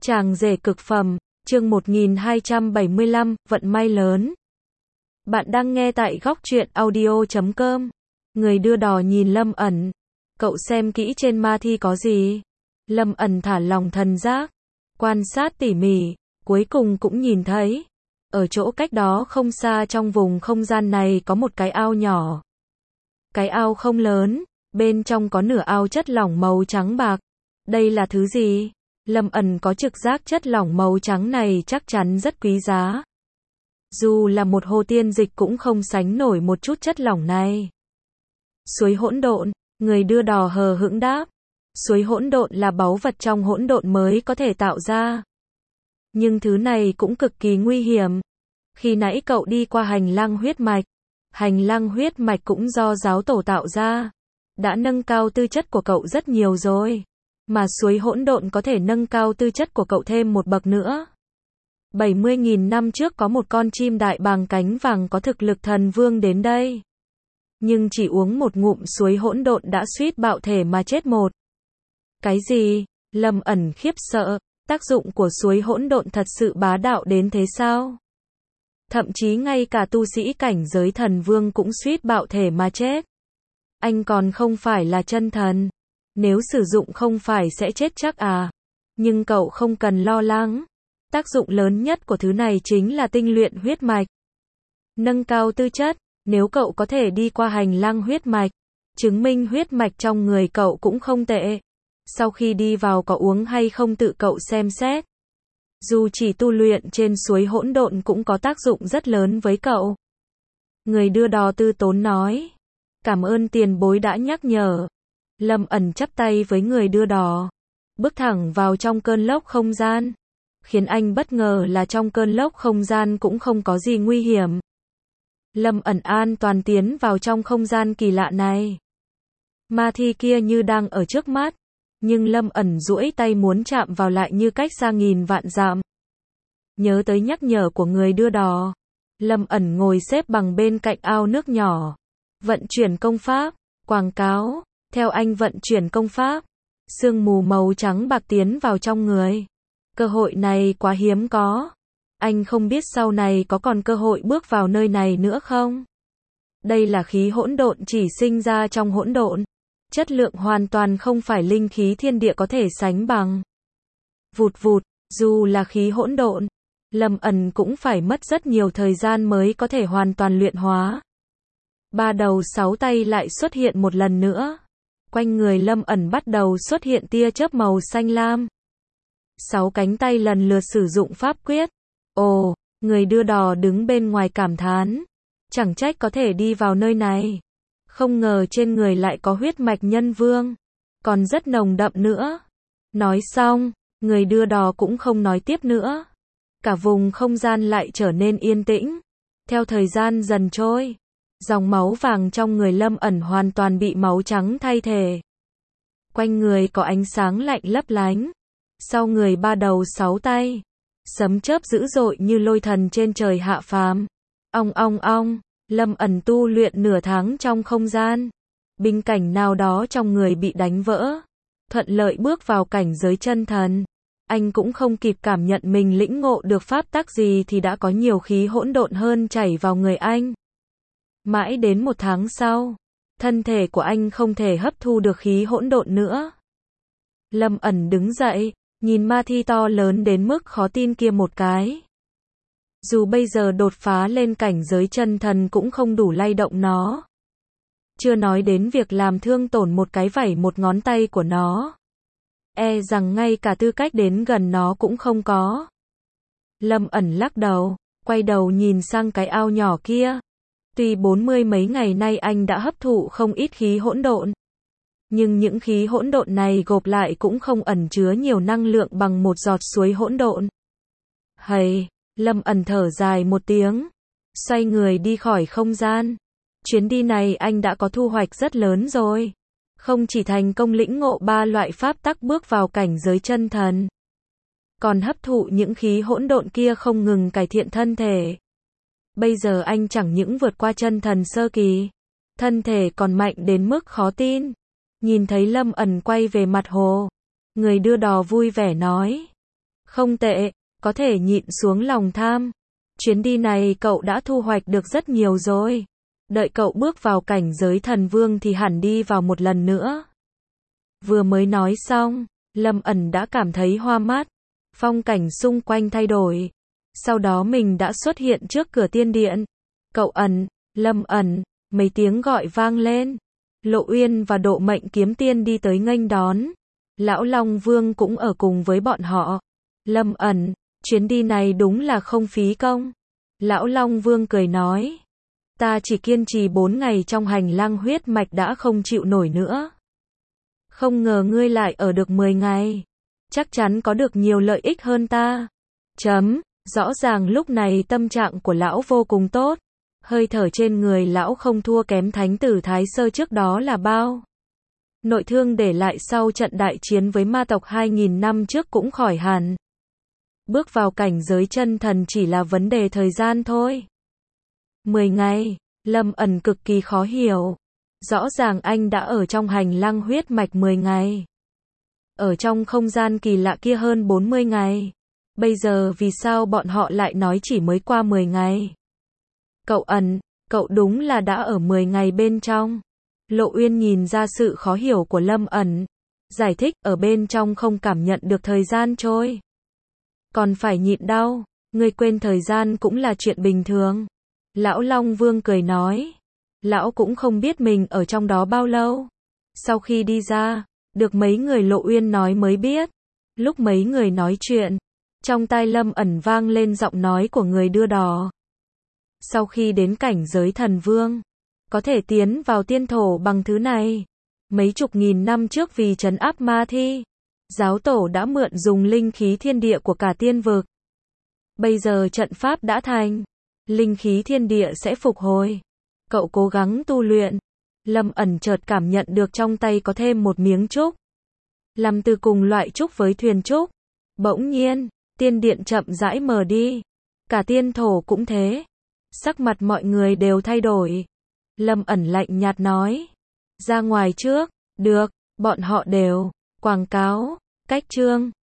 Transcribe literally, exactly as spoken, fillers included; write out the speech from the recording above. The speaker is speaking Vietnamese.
Chàng rể cực phẩm, chương một nghìn hai trăm bảy mươi lăm, vận may lớn. Bạn đang nghe tại góc truyện audio chấm com. Người đưa đò nhìn Lâm ẩn. Cậu xem kỹ trên ma thi có gì? Lâm ẩn thả lỏng thần giác, quan sát tỉ mỉ, cuối cùng cũng nhìn thấy. Ở chỗ cách đó không xa trong vùng không gian này có một cái ao nhỏ. Cái ao không lớn, bên trong có nửa ao chất lỏng màu trắng bạc. Đây là thứ gì? Lâm ẩn có trực giác chất lỏng màu trắng này chắc chắn rất quý giá. Dù là một hồ tiên dịch cũng không sánh nổi một chút chất lỏng này. Suối hỗn độn, người đưa đò hờ hững đáp. Suối hỗn độn là báu vật trong hỗn độn mới có thể tạo ra. Nhưng thứ này cũng cực kỳ nguy hiểm. Khi nãy cậu đi qua hành lang huyết mạch. Hành lang huyết mạch cũng do giáo tổ tạo ra. Đã nâng cao tư chất của cậu rất nhiều rồi. Mà suối hỗn độn có thể nâng cao tư chất của cậu thêm một bậc nữa. bảy mươi nghìn năm trước có một con chim đại bàng cánh vàng có thực lực thần vương đến đây. Nhưng chỉ uống một ngụm suối hỗn độn đã suýt bạo thể mà chết một. Cái gì? Lâm ẩn khiếp sợ, tác dụng của suối hỗn độn thật sự bá đạo đến thế sao? Thậm chí ngay cả tu sĩ cảnh giới thần vương cũng suýt bạo thể mà chết. Anh còn không phải là chân thần. Nếu sử dụng không phải sẽ chết chắc à? Nhưng cậu không cần lo lắng. Tác dụng lớn nhất của thứ này chính là tinh luyện huyết mạch. Nâng cao tư chất, nếu cậu có thể đi qua hành lang huyết mạch, chứng minh huyết mạch trong người cậu cũng không tệ. Sau khi đi vào có uống hay không tự cậu xem xét. Dù chỉ tu luyện trên suối hỗn độn cũng có tác dụng rất lớn với cậu. Người đưa đò tư tốn nói. Cảm ơn tiền bối đã nhắc nhở. Lâm ẩn chắp tay với người đưa đò, bước thẳng vào trong cơn lốc không gian. Khiến anh bất ngờ là trong cơn lốc không gian cũng không có gì nguy hiểm. Lâm ẩn an toàn tiến vào trong không gian kỳ lạ này. Ma thi kia như đang ở trước mắt, nhưng Lâm ẩn duỗi tay muốn chạm vào lại như cách xa nghìn vạn dặm. Nhớ tới nhắc nhở của người đưa đò, Lâm ẩn ngồi xếp bằng bên cạnh ao nước nhỏ, vận chuyển công pháp, quảng cáo. Theo anh vận chuyển công pháp, sương mù màu trắng bạc tiến vào trong người. Cơ hội này quá hiếm có. Anh không biết sau này có còn cơ hội bước vào nơi này nữa không? Đây là khí hỗn độn chỉ sinh ra trong hỗn độn. Chất lượng hoàn toàn không phải linh khí thiên địa có thể sánh bằng. Vụt vụt, dù là khí hỗn độn, Lâm ẩn cũng phải mất rất nhiều thời gian mới có thể hoàn toàn luyện hóa. Ba đầu sáu tay lại xuất hiện một lần nữa. Quanh người Lâm ẩn bắt đầu xuất hiện tia chớp màu xanh lam. Sáu cánh tay lần lượt sử dụng pháp quyết. Ồ, người đưa đò đứng bên ngoài cảm thán. Chẳng trách có thể đi vào nơi này. Không ngờ trên người lại có huyết mạch nhân vương. Còn rất nồng đậm nữa. Nói xong, người đưa đò cũng không nói tiếp nữa. Cả vùng không gian lại trở nên yên tĩnh. Theo thời gian dần trôi, dòng máu vàng trong người Lâm ẩn hoàn toàn bị máu trắng thay thế. Quanh người có ánh sáng lạnh lấp lánh. Sau người ba đầu sáu tay, sấm chớp dữ dội như lôi thần trên trời hạ phàm. Ong ong ong, Lâm ẩn tu luyện nửa tháng trong không gian. Bình cảnh nào đó trong người bị đánh vỡ. Thuận lợi bước vào cảnh giới chân thần. Anh cũng không kịp cảm nhận mình lĩnh ngộ được pháp tắc gì thì đã có nhiều khí hỗn độn hơn chảy vào người anh. Mãi đến một tháng sau, thân thể của anh không thể hấp thu được khí hỗn độn nữa. Lâm ẩn đứng dậy, nhìn ma thi to lớn đến mức khó tin kia một cái. Dù bây giờ đột phá lên cảnh giới chân thần cũng không đủ lay động nó. Chưa nói đến việc làm thương tổn một cái vảy một ngón tay của nó. E rằng ngay cả tư cách đến gần nó cũng không có. Lâm ẩn lắc đầu, quay đầu nhìn sang cái ao nhỏ kia. Tuy bốn mươi mấy ngày nay anh đã hấp thụ không ít khí hỗn độn, nhưng những khí hỗn độn này gộp lại cũng không ẩn chứa nhiều năng lượng bằng một giọt suối hỗn độn. Hầy, Lâm ẩn thở dài một tiếng, xoay người đi khỏi không gian. Chuyến đi này anh đã có thu hoạch rất lớn rồi. Không chỉ thành công lĩnh ngộ ba loại pháp tắc bước vào cảnh giới chân thần, còn hấp thụ những khí hỗn độn kia không ngừng cải thiện thân thể. Bây giờ anh chẳng những vượt qua chân thần sơ kỳ, thân thể còn mạnh đến mức khó tin. Nhìn thấy Lâm ẩn quay về mặt hồ, người đưa đò vui vẻ nói. Không tệ, có thể nhịn xuống lòng tham. Chuyến đi này cậu đã thu hoạch được rất nhiều rồi. Đợi cậu bước vào cảnh giới thần vương thì hẳn đi vào một lần nữa. Vừa mới nói xong, Lâm ẩn đã cảm thấy hoa mắt. Phong cảnh xung quanh thay đổi. Sau đó mình đã xuất hiện trước cửa tiên điện. Cậu ẩn, Lâm ẩn, mấy tiếng gọi vang lên. Lộ Uyên và Độ Mệnh Kiếm Tiên đi tới nghênh đón. Lão Long Vương cũng ở cùng với bọn họ. Lâm ẩn, chuyến đi này đúng là không phí công. Lão Long Vương cười nói. Ta chỉ kiên trì bốn ngày trong hành lang huyết mạch đã không chịu nổi nữa. Không ngờ ngươi lại ở được mười ngày. Chắc chắn có được nhiều lợi ích hơn ta. Chấm, rõ ràng lúc này tâm trạng của lão vô cùng tốt. Hơi thở trên người lão không thua kém thánh tử Thái Sơ trước đó là bao. Nội thương để lại sau trận đại chiến với ma tộc hai nghìn năm trước cũng khỏi hẳn. Bước vào cảnh giới chân thần chỉ là vấn đề thời gian thôi. mười ngày, Lâm ẩn cực kỳ khó hiểu. Rõ ràng anh đã ở trong hành lang huyết mạch mười ngày. Ở trong không gian kỳ lạ kia hơn bốn mươi ngày. Bây giờ vì sao bọn họ lại nói chỉ mới qua mười ngày? Cậu ẩn, cậu đúng là đã ở mười ngày bên trong. Lộ Uyên nhìn ra sự khó hiểu của Lâm ẩn. Giải thích ở bên trong không cảm nhận được thời gian trôi. Còn phải nhịn đau, ngươi quên thời gian cũng là chuyện bình thường. Lão Long Vương cười nói. Lão cũng không biết mình ở trong đó bao lâu. Sau khi đi ra, được mấy người Lộ Uyên nói mới biết. Lúc mấy người nói chuyện, trong tai Lâm ẩn vang lên giọng nói của người đưa đò. Sau khi đến cảnh giới thần vương, có thể tiến vào tiên thổ bằng thứ này. Mấy chục nghìn năm trước vì trấn áp ma thi, giáo tổ đã mượn dùng linh khí thiên địa của cả tiên vực. Bây giờ trận pháp đã thành, linh khí thiên địa sẽ phục hồi. Cậu cố gắng tu luyện. Lâm ẩn chợt cảm nhận được trong tay có thêm một miếng trúc. Làm từ cùng loại trúc với thuyền trúc. Bỗng nhiên, tiên điện chậm rãi mờ đi. Cả tiên thổ cũng thế. Sắc mặt mọi người đều thay đổi. Lâm ẩn lạnh nhạt nói. Ra ngoài trước. Được, bọn họ đều. Quảng cáo. Cách chương.